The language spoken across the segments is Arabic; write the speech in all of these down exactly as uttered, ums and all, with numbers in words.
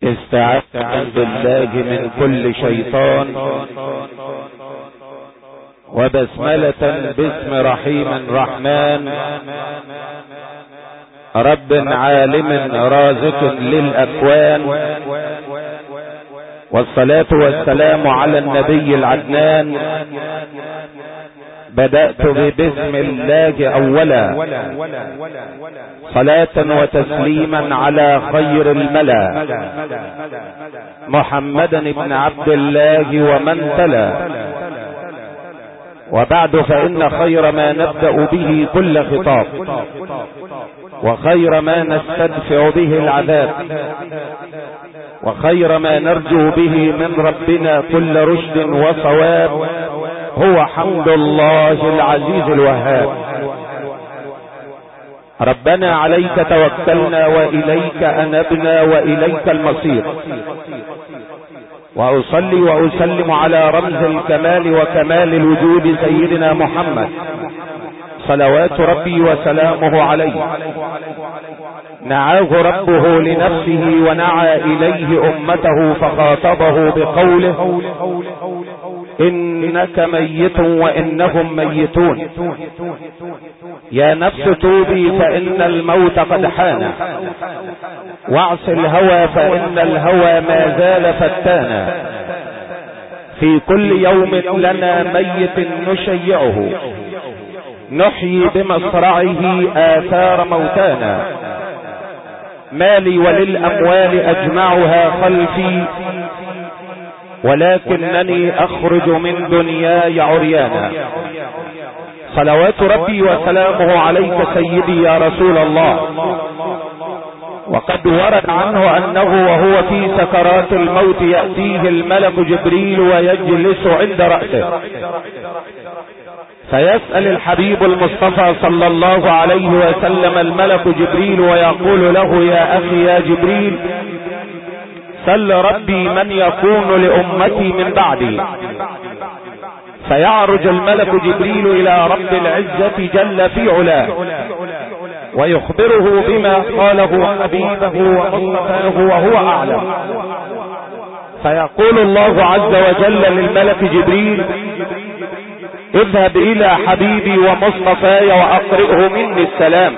استعذ بالله من كل شيطان، وبسملة باسم رحيم رحمن، رب عالم رازق للأكوان، والصلاة والسلام على النبي العدنان. بدأت ببسم الله أولا، صلاة وتسليما على خير الملا، محمدا بن عبد الله ومن تلا. وبعد، فإن خير ما نبدأ به كل خطاب، وخير ما نستدفع به العذاب، وخير ما نرجو به من ربنا كل رشد وصواب، هو حمد الله العزيز الوهاب. ربنا عليك توكلنا وإليك أنبنا وإليك المصير. وأصلي وأسلم على رمز الكمال وكمال الوجود سيدنا محمد، صلوات ربي وسلامه عليه. نعاه ربه لنفسه ونعى إليه أمته، فخاطبه بقوله: إنك ميت وإنهم ميتون، يا نفس توبي فإن الموت قد حان، واعص الهوى فإن الهوى ما زال فتانا، في كل يوم لنا ميت نشيعه، نحيي بمصرعه آثار موتانا، مالي وللأموال أجمعها خلفي، ولكنني أخرج من دنياي عريانا. صلوات ربي وسلامه عليك سيدي يا رسول الله. وقد ورد عنه أنه وهو في سكرات الموت يأتيه الملك جبريل ويجلس عند رأسه، فيسأل الحبيب المصطفى صلى الله عليه وسلم الملك جبريل ويقول له: يا أخي يا جبريل، سل ربي من يكون لأمتي من بعدي. فيعرج الملك جبريل إلى رب العزة جل في علاه، ويخبره بما قاله حبيبه ومصطفاه وهو أعلم. فيقول الله عز وجل للملك جبريل: اذهب إلى حبيبي ومصطفاي وأقرئه مني السلام،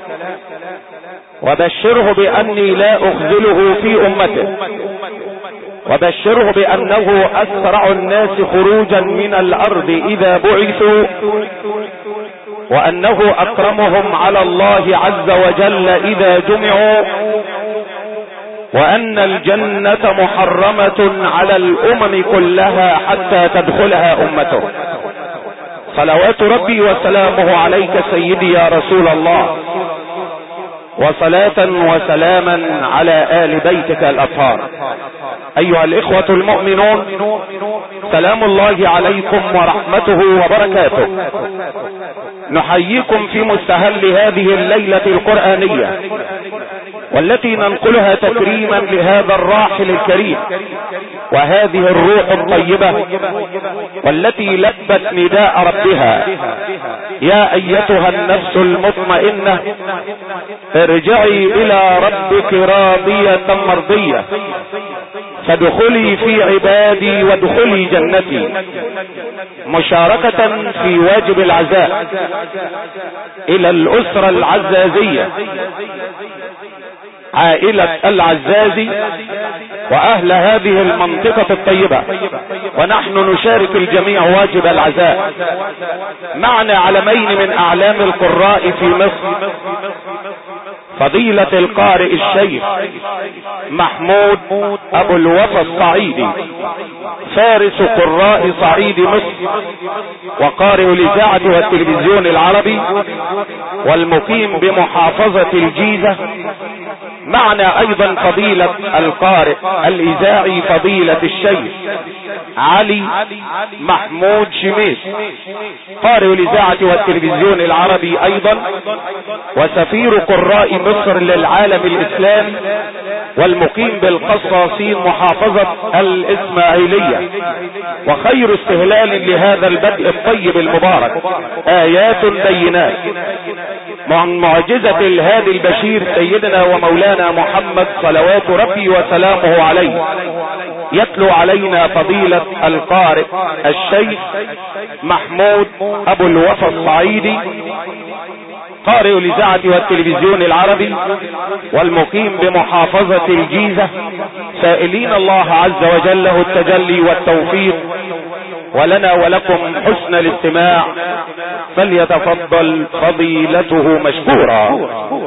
وبشره بأني لا أخذله في أمته، وبشره بأنه أسرع الناس خروجا من الأرض إذا بعثوا، وأنه أكرمهم على الله عز وجل إذا جمعوا، وأن الجنة محرمة على الأمم كلها حتى تدخلها أمته. صلوات ربي وسلامه عليك سيدي يا رسول الله، وصلاة وسلاما على آل بيتك الأطهار. أيها الإخوة المؤمنون، سلام الله عليكم ورحمته وبركاته. نحييكم في مستهل هذه الليلة القرآنية، والتي ننقلها تكريما لهذا الراحل الكريم وهذه الروح الطيبة، والتي لبت نداء ربها: يا أيتها النفس المطمئنة ارجعي إلى ربك راضية مرضية، فادخلي في عبادي وادخلي جنتي. مشاركة في واجب العزاء إلى الأسرة العزازية، عائلة العزازي وأهل هذه المنطقة الطيبة، ونحن نشارك الجميع واجب العزاء. معنا علمين من أعلام القراء في مصر، فضيلة القارئ الشيخ محمود أبو الوفا الصعيدي، فارس قراء صعيد مصر، وقارئ الإذاعة والتلفزيون العربي، والمقيم بمحافظة الجيزة. معنا أيضا فضيلة القارئ الإذاعي فضيلة الشيخ علي محمود شميس، قارئ الإذاعة والتلفزيون العربي أيضا، وسفير قراء مصر للعالم الإسلامي، والمقيم بالقصاصين محافظة الإسماعيلية. وخير استهلال لهذا البدء الطيب المبارك آيات بينات عن معجزة الهادي البشير سيدنا ومولانا محمد صلوات ربي وسلامه عليه، يتلو علينا فضيلة القارئ الشيخ محمود ابو الوفا الصعيدي، قارئ الإذاعة والتلفزيون العربي والمقيم بمحافظة الجيزة، سائلين الله عز وجل له التجلي والتوفيق، ولنا ولكم حسن الاستماع، فليتفضل فضيلته مشكورا.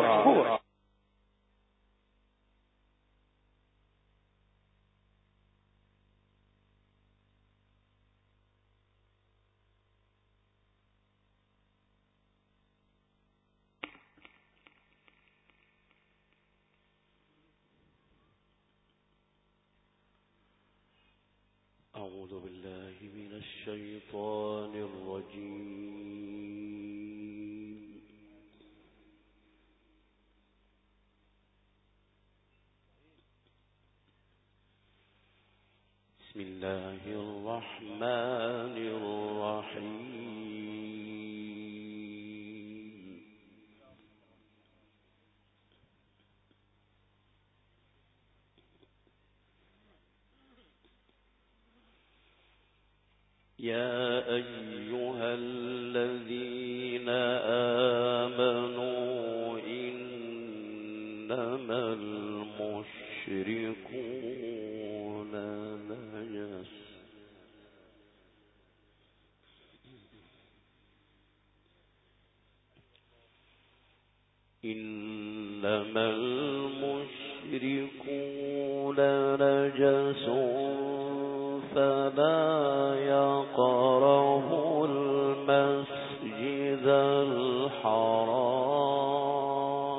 أعوذ بالله من الشيطان الرجيم. بسم الله الرحمن الرحيم. يا أيها الذين آمنوا إنما المشركون نجس إنما المشركون نجس فلا يقربوا المسجد الحرام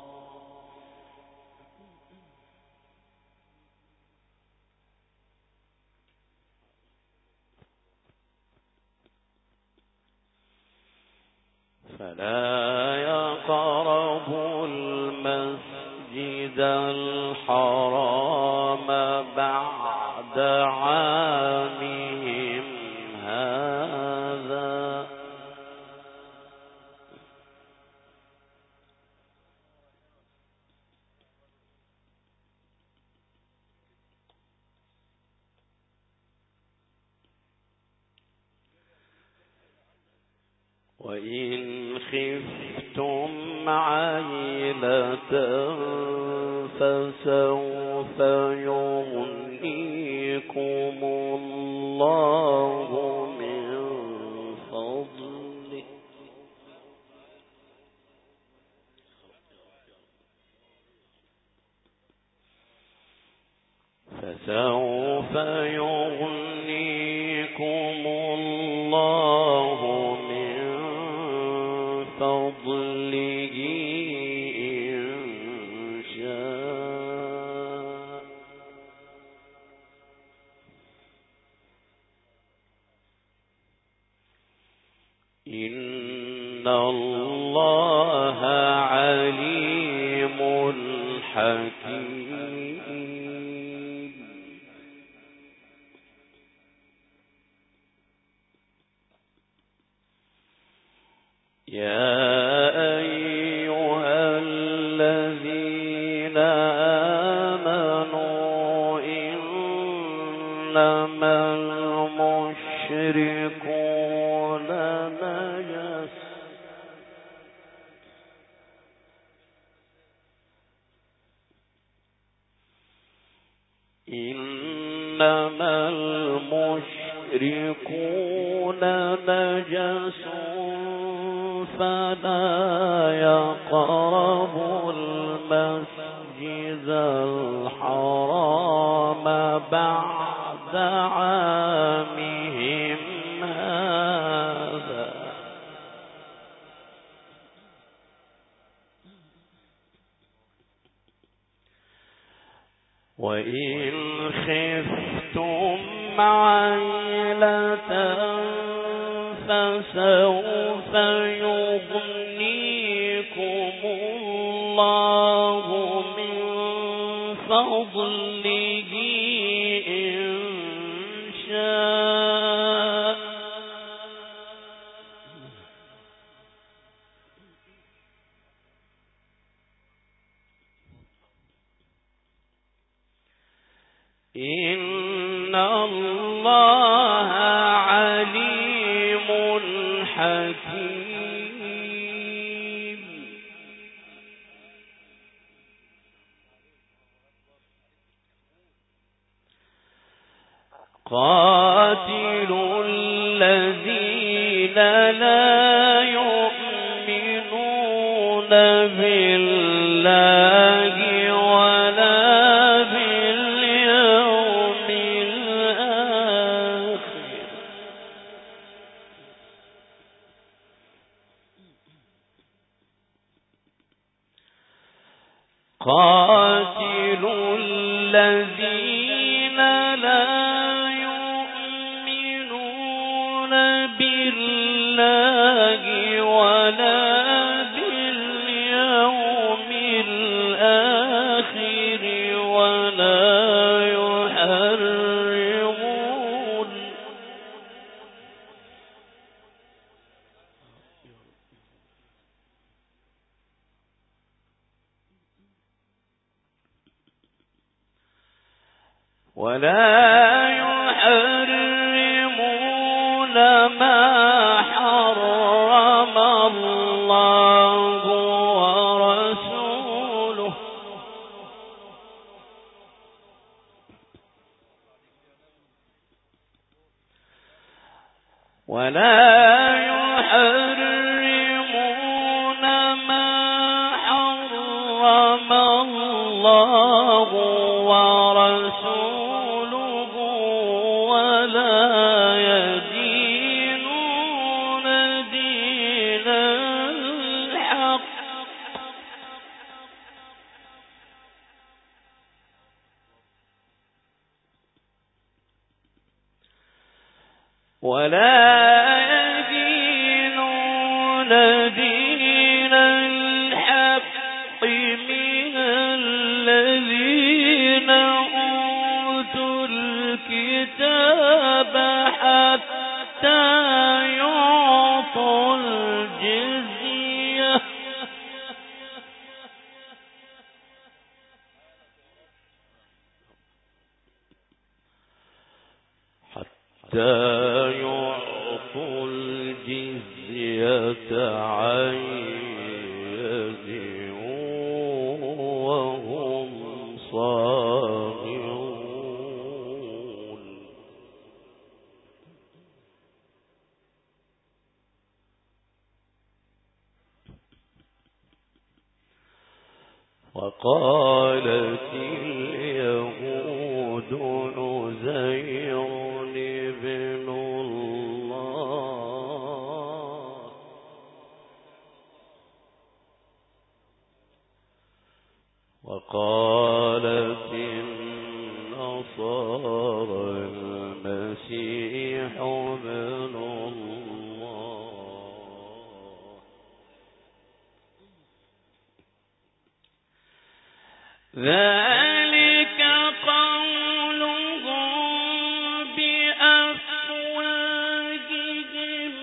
فلا يقربوا المسجد الحرام بعد عامهم هذا وإن خفتم عيلة فسوف يغنيكم الله من فضله فسوف يغنيكم الله من فضله إن شاء إن الله عليم حكيم. يا أيها الذين آمنوا إنما المشركون نجس إنما المشركون نجس فلا يقربوا المسجد الحرام بعد عامهم هذا وإن خفتم عيلة فسوف يغنيكم الله من فضله إن شاء إن الله عليم حكيم. قاتلوا الذين لا يؤمنون بالله ولا باليوم الآخر قاتلوا الذين لا بالله ولا باليوم الآخر ولا يحرمون ولا يحرمون ما حرم الله ورسوله ولا يحرمون ما حرم الله ورسوله ولا يدينون دين الحق ولا يدينون دين الحق من الذين أوتوا الكتاب حتى يعطوا الجزية حتى يعطوا الجزية عن يد وهم صاغرون. وقالت اليهود عزير ابن الله وقالت النصارى المسيح ابن الله ذلك قولهم بأفواههم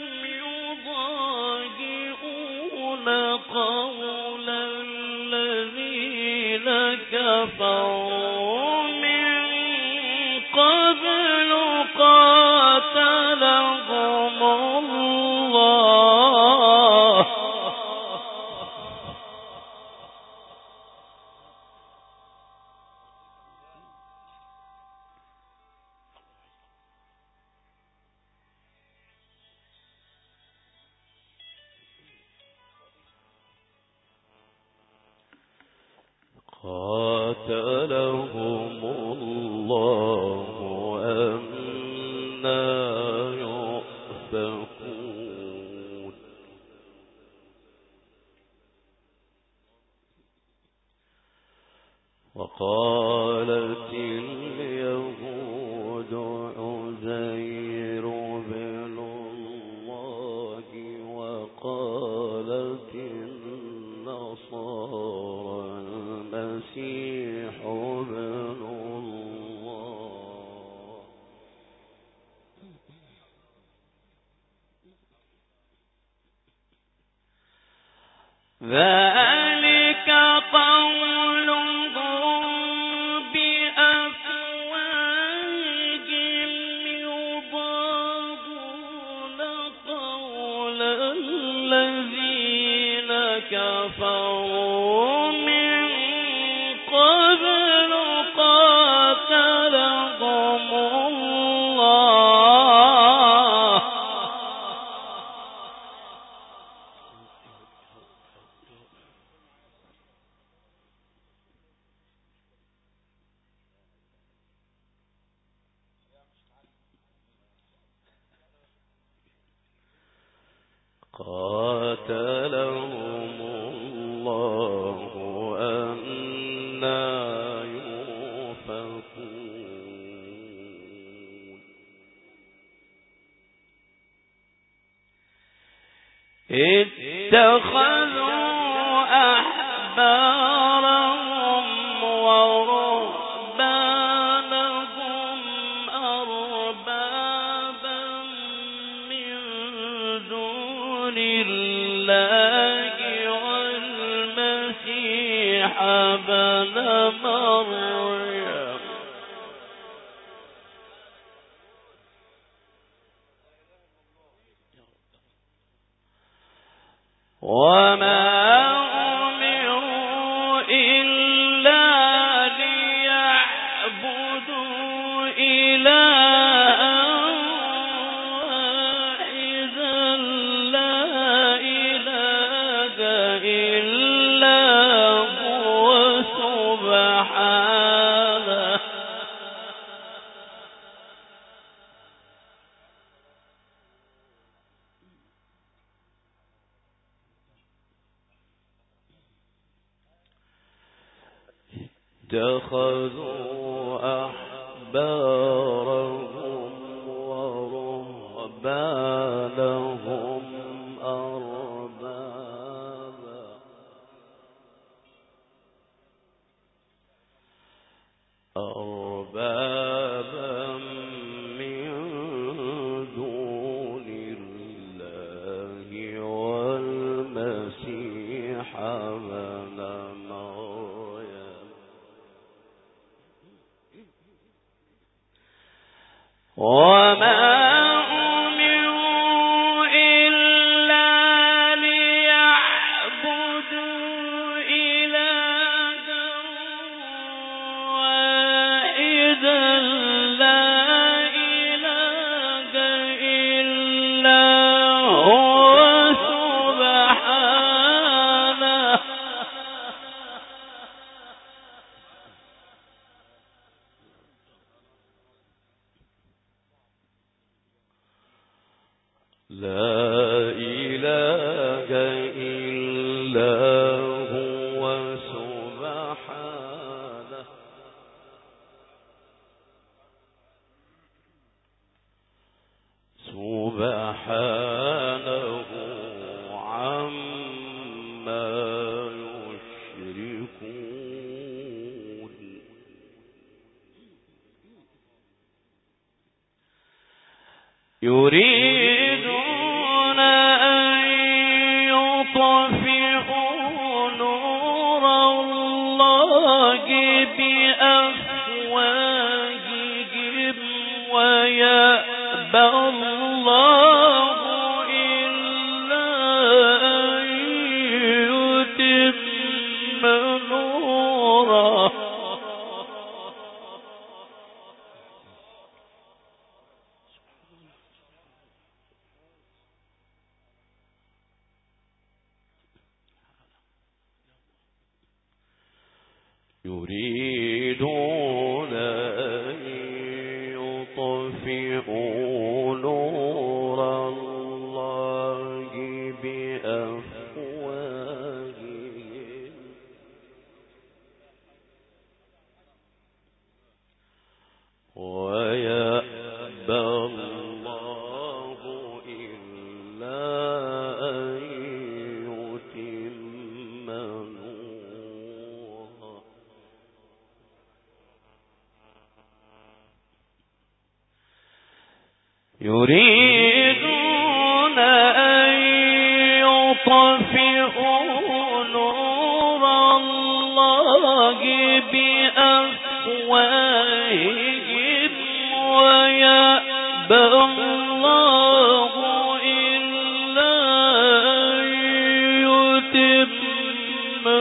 يضاهئون قول الذين كفروا من قبل قاتلهم الله قاتلهم الله أنا يؤفكون. وقالت اليهود عزير بن الله وقالت النصارى المسيح ابن الله ذلك قولهم بأفواههم قاتلهم الله أنى يؤفكون اتخذوا أحبارهم ورهبانهم أربابا من دون الله والمسيح ابن مريم وما أمروا إلا ليعبدوا إلها واحدا لا إله إلا هو سبحانه اتخذوا أحبارهم ورهبانهم أربابا أربابا من دون الله والمسيح ابن مريم وما أمروا إلا ليعبدوا إلها واحدا لا إله إلا هو سبحانه لا إله إلا هو سبحانه سبحانه عما يشركون يريدون أن يطفئوا نور الله بأفواههم ويأبى الله إلا أن يتم نوره يريدون أن يطفئوا نور الله بأفواههم ويأبى الله إلا أن يتم نوره يريدون أن يطفئوا نور الله بأفواههم ويأبى الله إلا أن يتم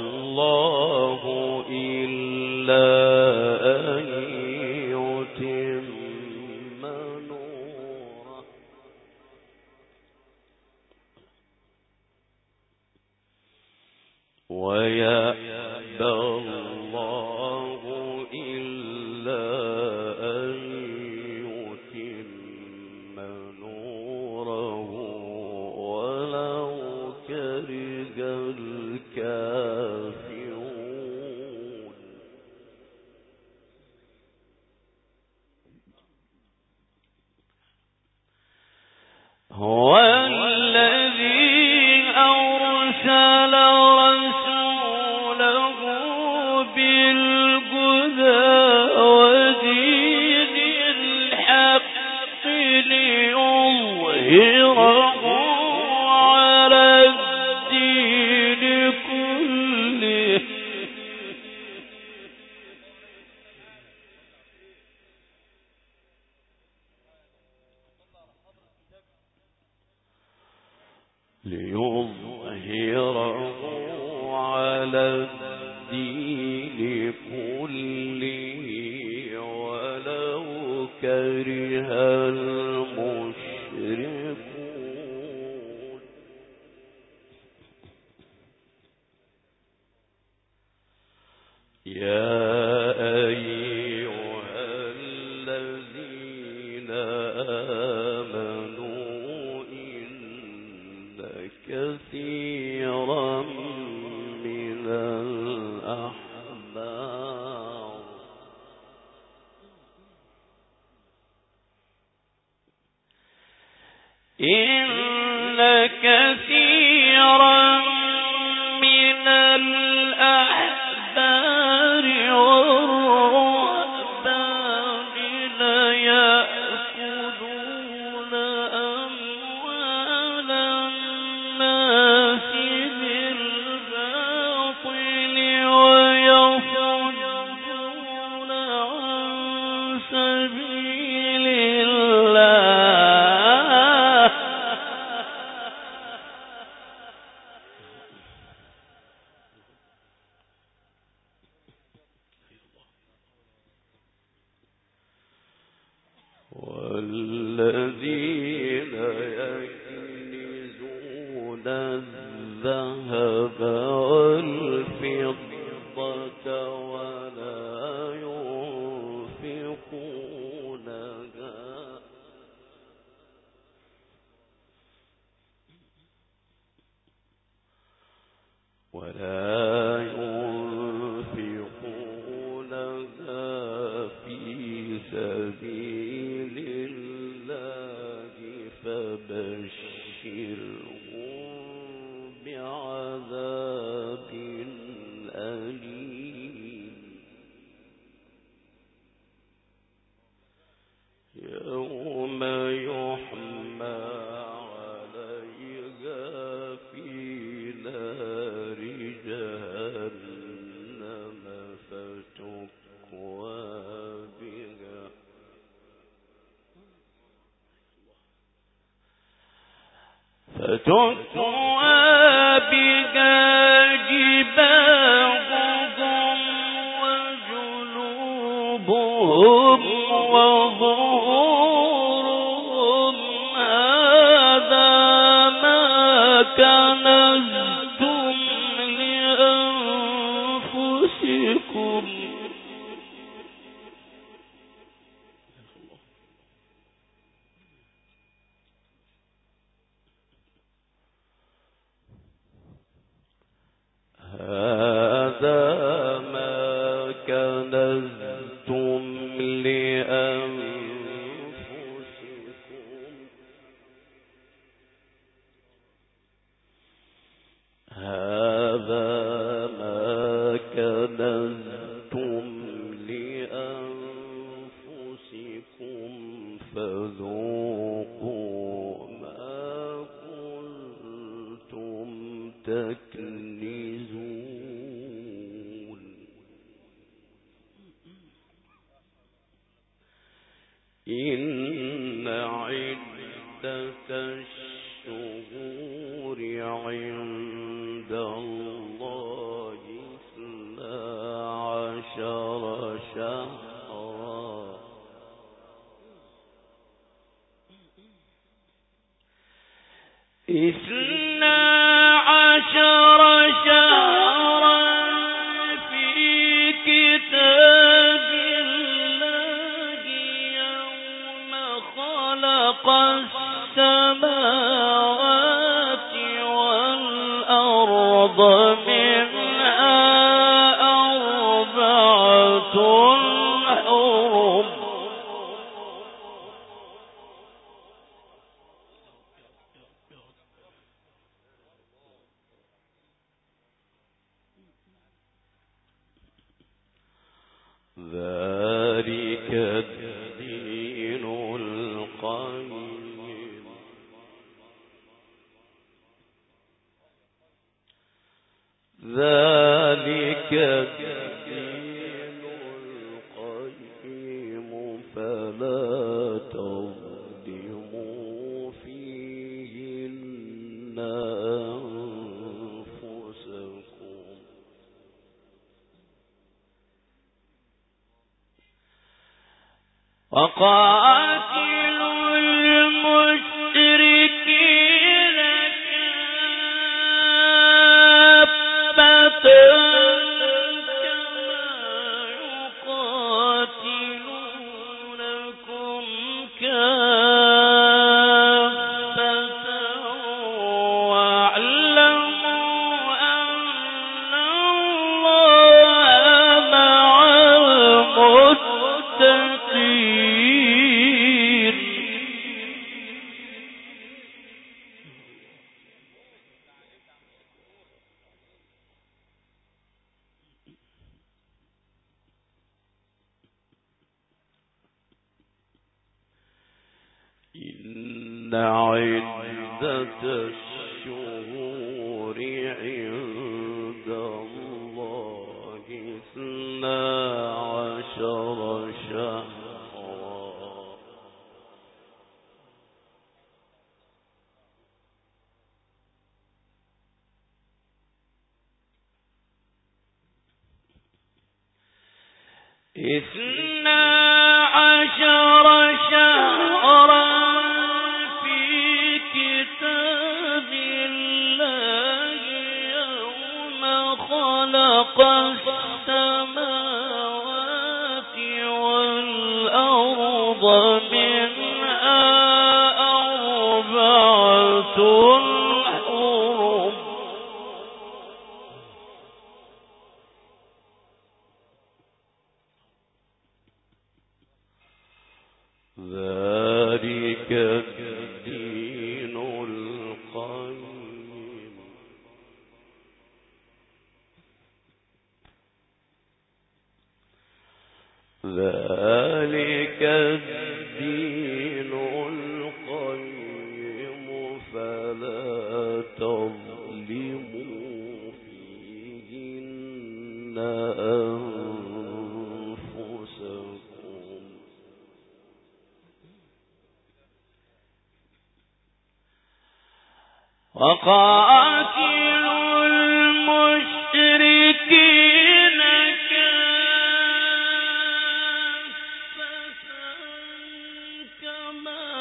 الله إلا أن يتم نوره ويأبى الله إلا أن يتم نوره ولو كره الكافرون. هو الذي أرسل رسوله بالهدى ودين الحق ليظهره على الدين كله ليظهره على الدين كله ولو كره المشركون. يا أيها الذين آمنوا إن كثيرا من الأحبار إن كثيرا من الأحبار والرهبان ليأكلون أموال الناس بالباطل ويصدون عن سبيل الله والذين يكنزون الذهب والفضة ولا ينفقونها ولا ينفقونها في سبيل الله فبشرهم بعذاب أليم يوم يحمى عليها في نار جهنم فتكوى بها فتكوى بها جباههم وجنوبهم وظهورهم هذا ما كنزتم لأنفسكم هذا ما كنزتم لأنفسكم هذا ما كنزتم لأنفسكم فذوقوا ما كنتم تكنزون. شهرا اثنا عشر شهرا في كتاب الله يوم خلق السماوات والأرض منها أربعة حرم ذلك الدين القيم ذلك الدين القيم فلا تظلموا فيهن أنفسكم وقاتلوا المشركين كافة كما يقاتلونكم كافة واعلموا أن الله مع المتقين. إن عدة الشهور عند الله اثنا عشر شهرا اثنا عشر شهرا في كتاب الله يوم خلق السماوات والأرض منها أربعة حرم ذلك الدين القيم ذلك الدين القيم فلا تظلموا فيهن أنفسكم وقاتلوا المشركين كافة كما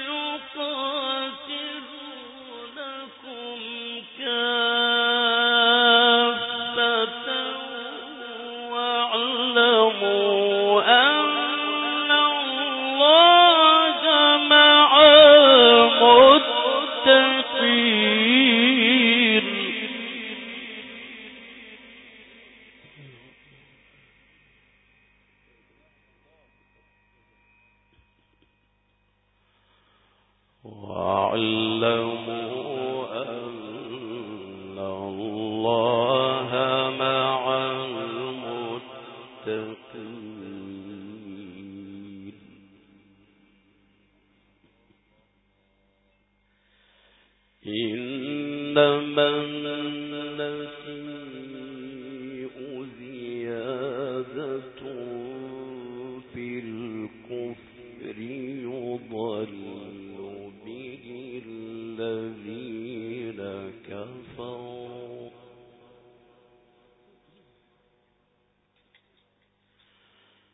يقاتلونكم كافة واعلموا أن الله مع المتقين. واعلموا أن الله مع المتقين. إنما النسيء زيادة في الكفر يضل به الذين كفروا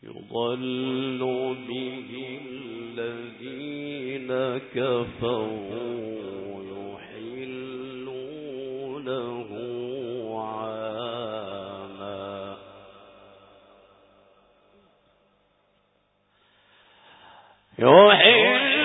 يضل به الذين كفروا يحلونه عاما يحلونه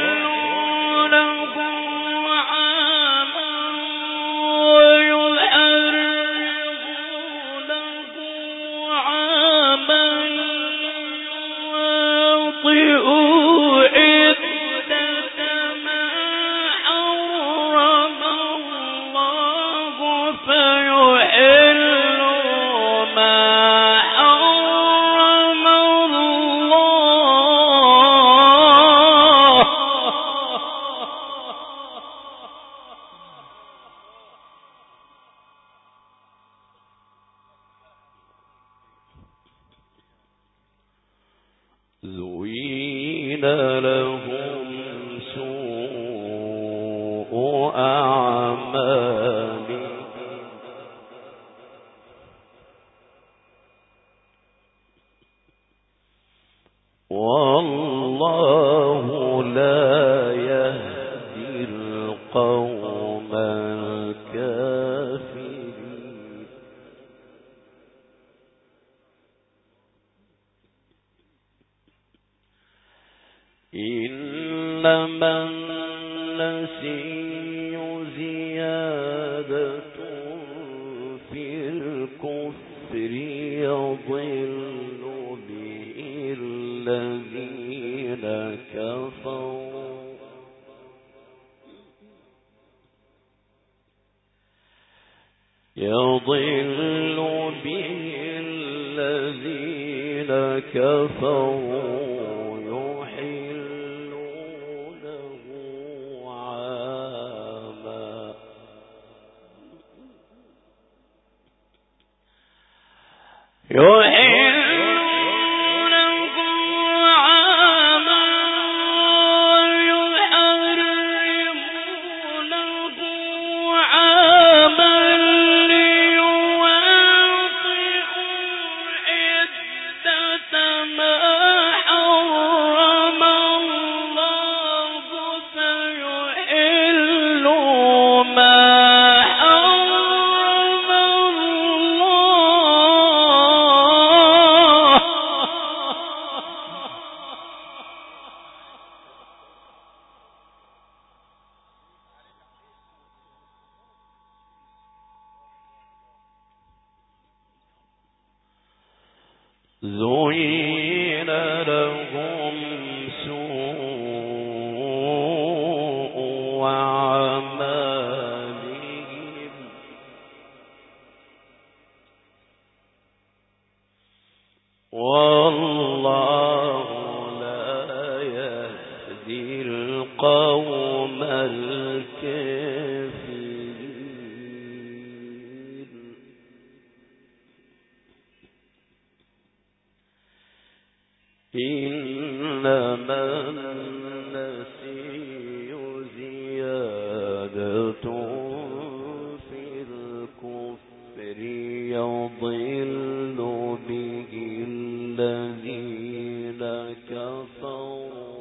زين لهم سوء أعمالهم والله لا يهدي القوم الكافرين إنما النسي زيادة في الكفر يضل به الذين كفروا يضل به الذين كفروا يحلونه عاما ويحرمونه عاما ليواطئوا عدة ما حرم الله فيحلوا ما زين لهم سوء أعمالهم والله لا يهدي القوم الكافرين إنما النسي زيادة في الكفر يضل به الذين كفروا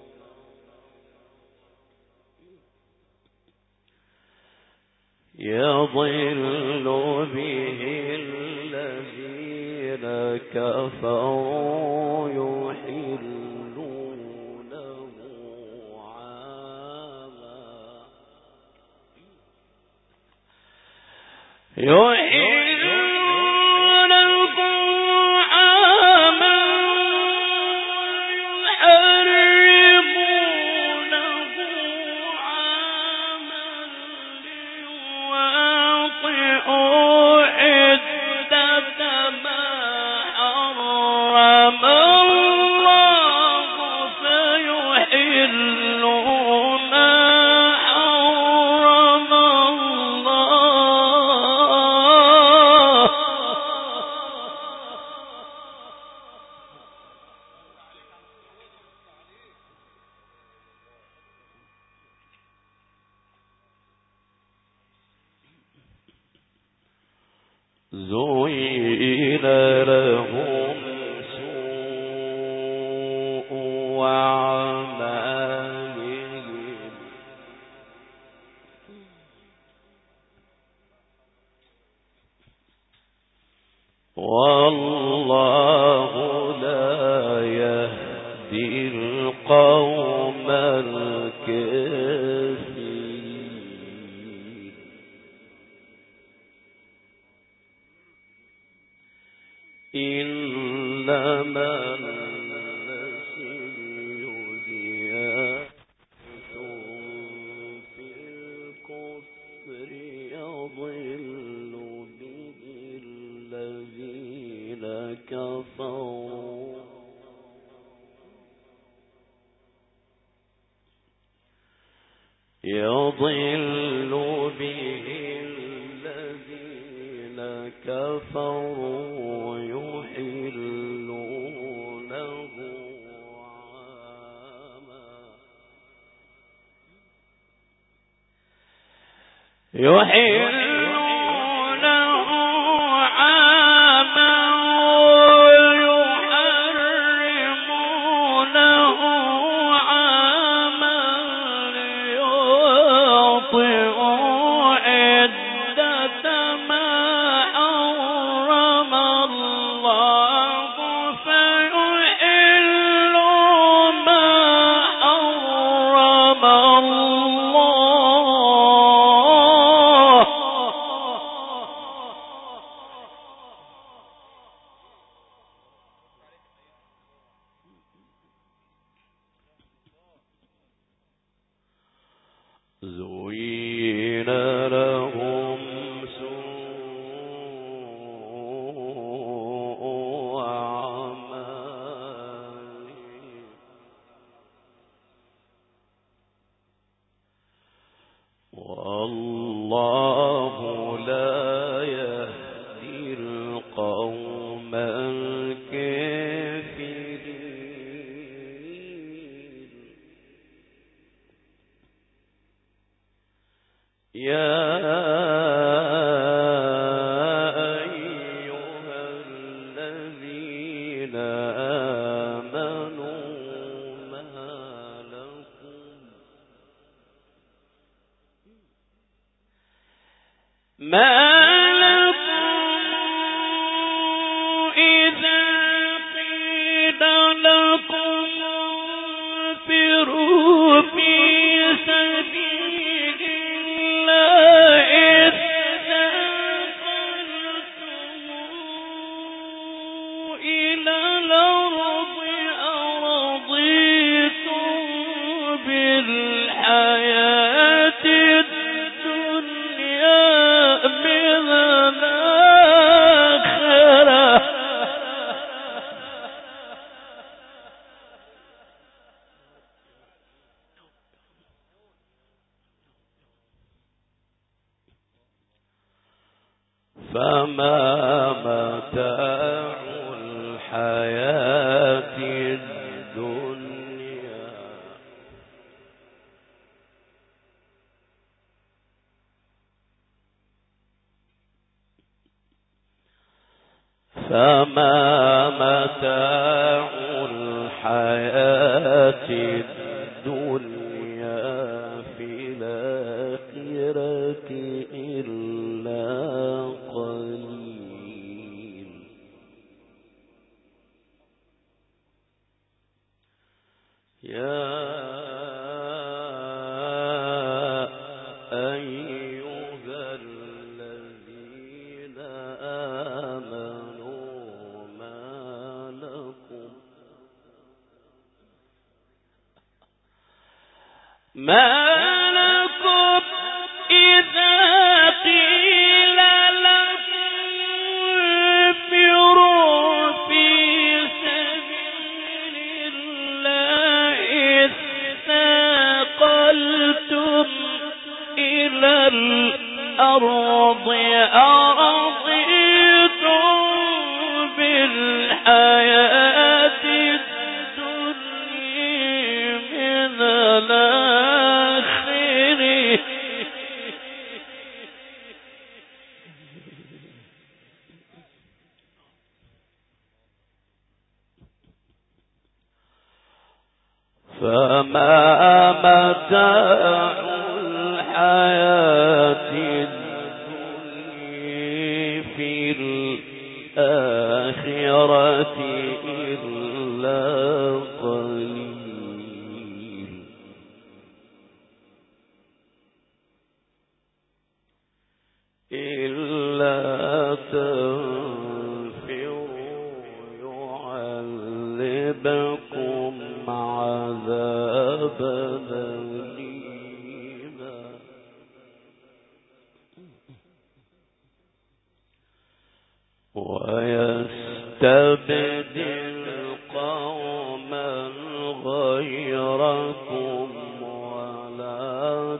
يضل به الذين كفروا يحلونه عاما يحلونه عاما ويحرمونه عاما ليواطئوا عدة ما حرم الله فيحلوا ما حرم الله زين لهم سوء والله لا يهدي القوم الكافرين. إنما النسي زيادة في الكفر يضل به الذين كفروا يضل به الذين كفروا يحلونه عاما يحلونه عاما ويحرمونه عاما ليطئوا عدة ما حرم الله فيحلوا ما حرم الله. زين لهم سوء أعمالهم والله لا يهدي القوم الكافرين. يا أيها الذين آمنوا ما لكم ما لكم إذا قيل لكم انفروا في سبيل الله اثاقلتم إلى الأرض أرضيتم بالحياة الدنيا من الآخرة فما متاع الحياة الدنيا فما متاع الحياة الدنيا في الآخرة إلا قليل. يا أيها الذين آمنوا ما لكم ما لكم إذا قيل لكم انفروا في سبيل الله اثاقلتم إلى الأرض أرضيتم بالحياة الدنيا من الآخرة فما متاع الحياة الدنيا في الآخرة الآخرة إلا قليل إلا تنفروا يعذبكم عذابا أليما ويستبدل قوما غيركم ولا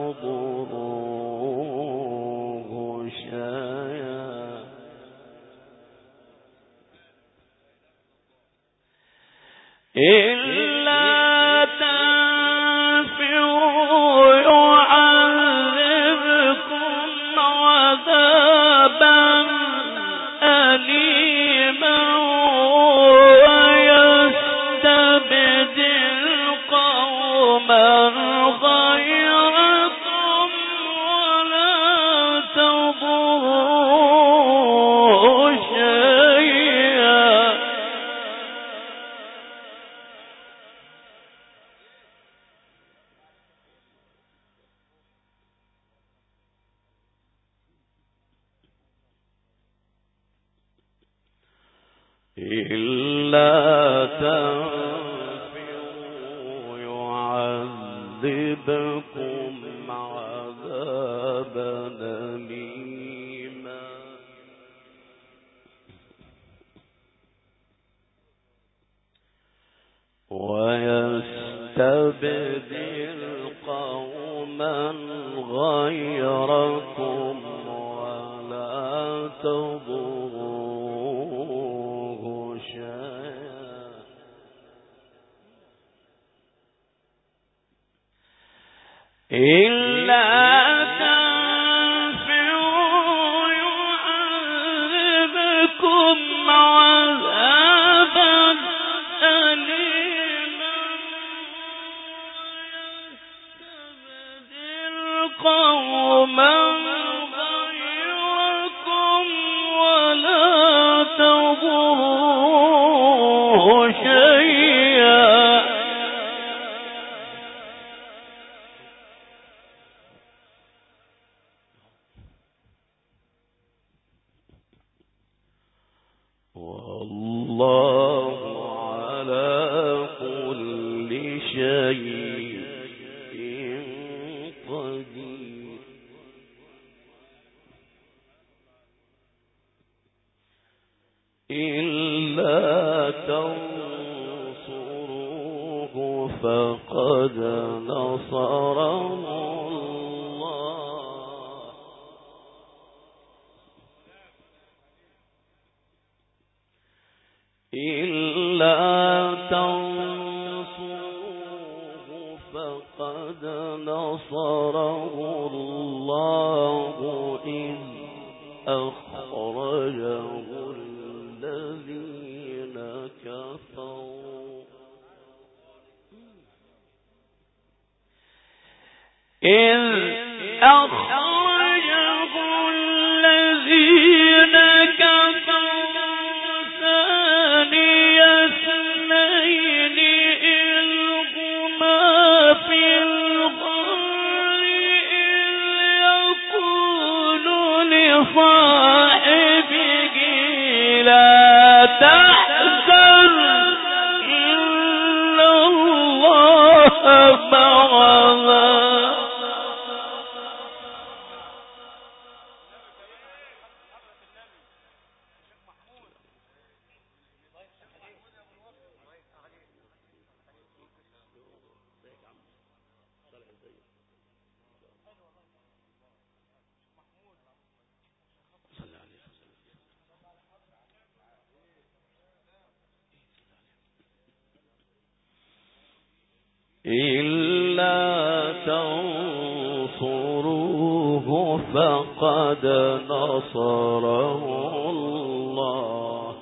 تضروه شيئا إلا تنفروا يعذبكم عذابا أليما ويستبدل قوما غيركم ولا تضروه شيئا إلا تنفروا يعذبكم عذابا أليما ويستبدل قوما غيركم ولا تضروه شيئا إلا تنفروا يعذبكم عذابا أليما ويستبدل قوما غيركم ولا تضروه شيئا والله على كل شيء قدير إلا تنصروه فقد نصره الله إلا تنصروه فقد نصره الله إذ أخرجه الذين كفروا إذ أخرجه الذين كفروا ثاني اثنين إذ هما في الغار إذ يقول لصاحبه لا تحزن إن الله معنا إلا تنصروه فقد نصره الله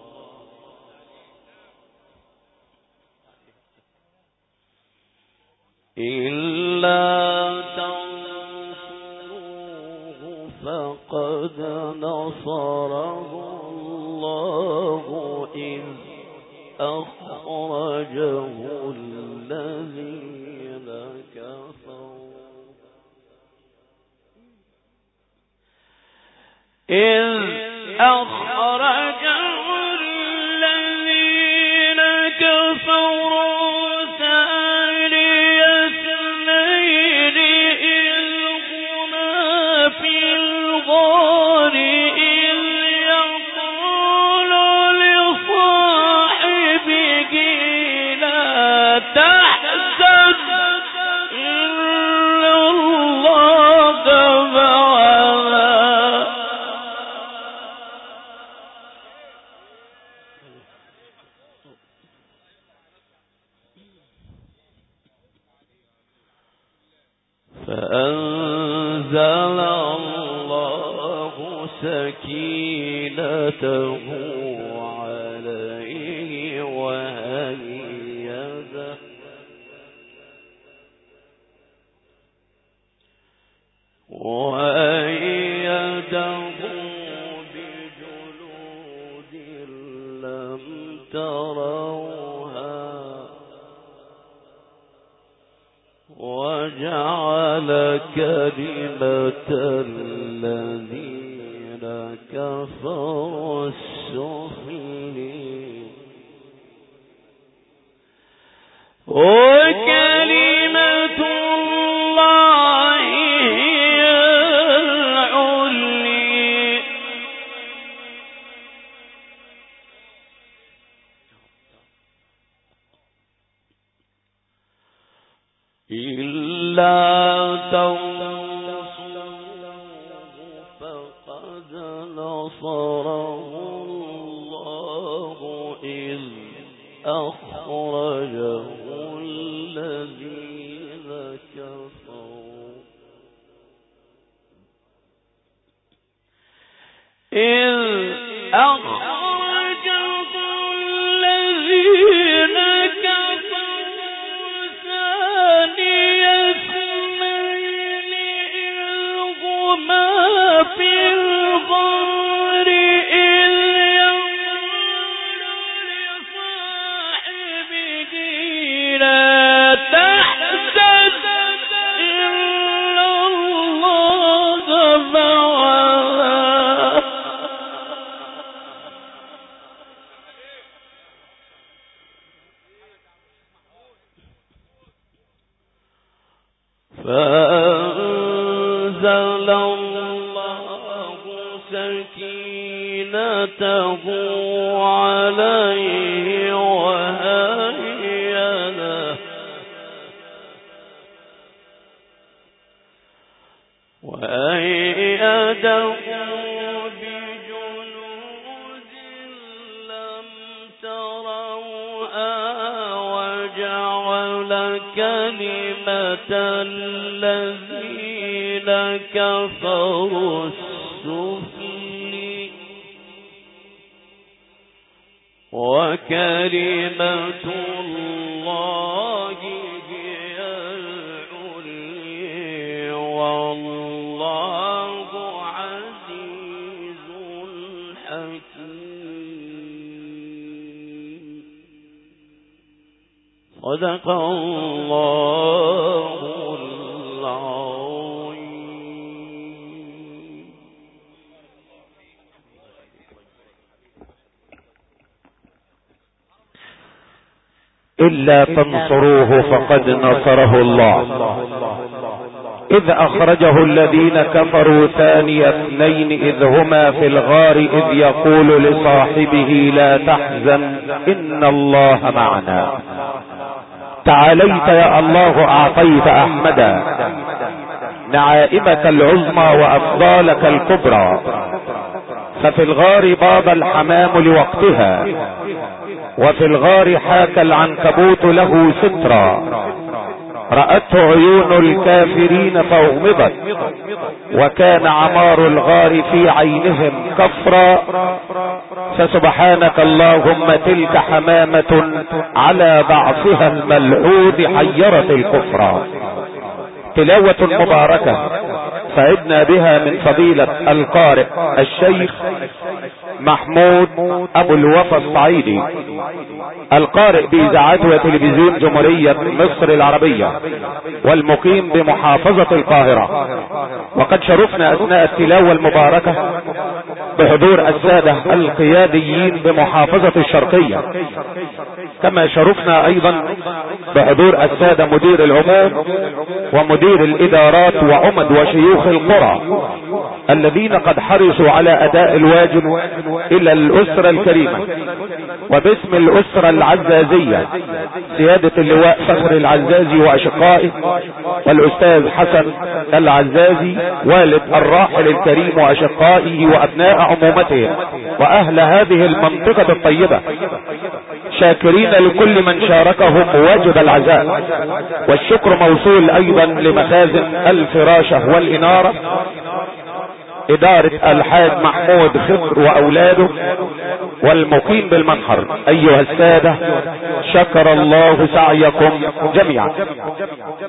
إلا تنصروه فقد نصره الله إذ أخرجه الذين كفروا إذ أخرجه الذين كفروا ثاني اثنين إذ هما في الغار إذ يقول لصاحبه لا تحزن إن الله معنا فأنزل الله سكينته عليه وأيده وأيده بجنود لم تروها وجعل كلمة الذين كفروا السفلى وكلمة الله هي العليا إلا تنصروه فقد نصره الله إذ أخرجه الذين كفروا إذ أخرجه الذين كفروا ثاني اثنين إذ هما في الغار إذ يقول لصاحبه لا تحزن إن الله معنا فأنزل الله سكينته عليه وأيده وأيده بجنود لم تروها وجعل كلمة الذين كفروا السفلى وكلمة الله هي العليا والله عزيز حكيم. صدق الله العظيم. إلا تنصروه فقد نصره الله إذ أخرجه الذين كفروا ثاني اثنين إذ هما في الغار إذ يقول لصاحبه لا تحزن إن الله معنا. تعاليت يا الله أعطيت أحمدا نعائمك العظمى وأفضالك الكبرى، ففي الغار باب الحمام لوقتها وفي الغار حاك العنكبوت له سترا، رأته عيون الكافرين فاغمضت وكان عمار الغار في عينهم كفرا، فسبحانك اللهم تلك حمامة على بعضها الملعوذ حيرت الكفرا. تلاوة مباركة سعدنا بها من فضيلة القارئ الشيخ محمود ابو الوفا الصعيدي، القارئ باذاعات وتلفزيون جمهورية مصر العربية والمقيم بمحافظة القاهرة. وقد شرفنا اثناء التلاوة المباركة بحضور السادة القياديين بمحافظة الشرقية، كما شرفنا ايضا بحضور السادة مدير العموم ومدير الادارات وعمد وشيوخ القرى الذين قد حرصوا على اداء الواجب الى الاسرة الكريمة. وباسم الاسرة العزازية سيادة اللواء فخر العزازي واشقائه والاستاذ حسن العزازي والد الراحل الكريم واشقائه وابناء عمومته واهل هذه المنطقة الطيبة، شاكرين لكل من شاركهم واجب العزاء. والشكر موصول ايضا لمخازن الفراشة والانارة، ادارة الحاج محمود خضر واولاده والمقيم بالمنحر. ايها السادة شكر الله سعيكم جميعا.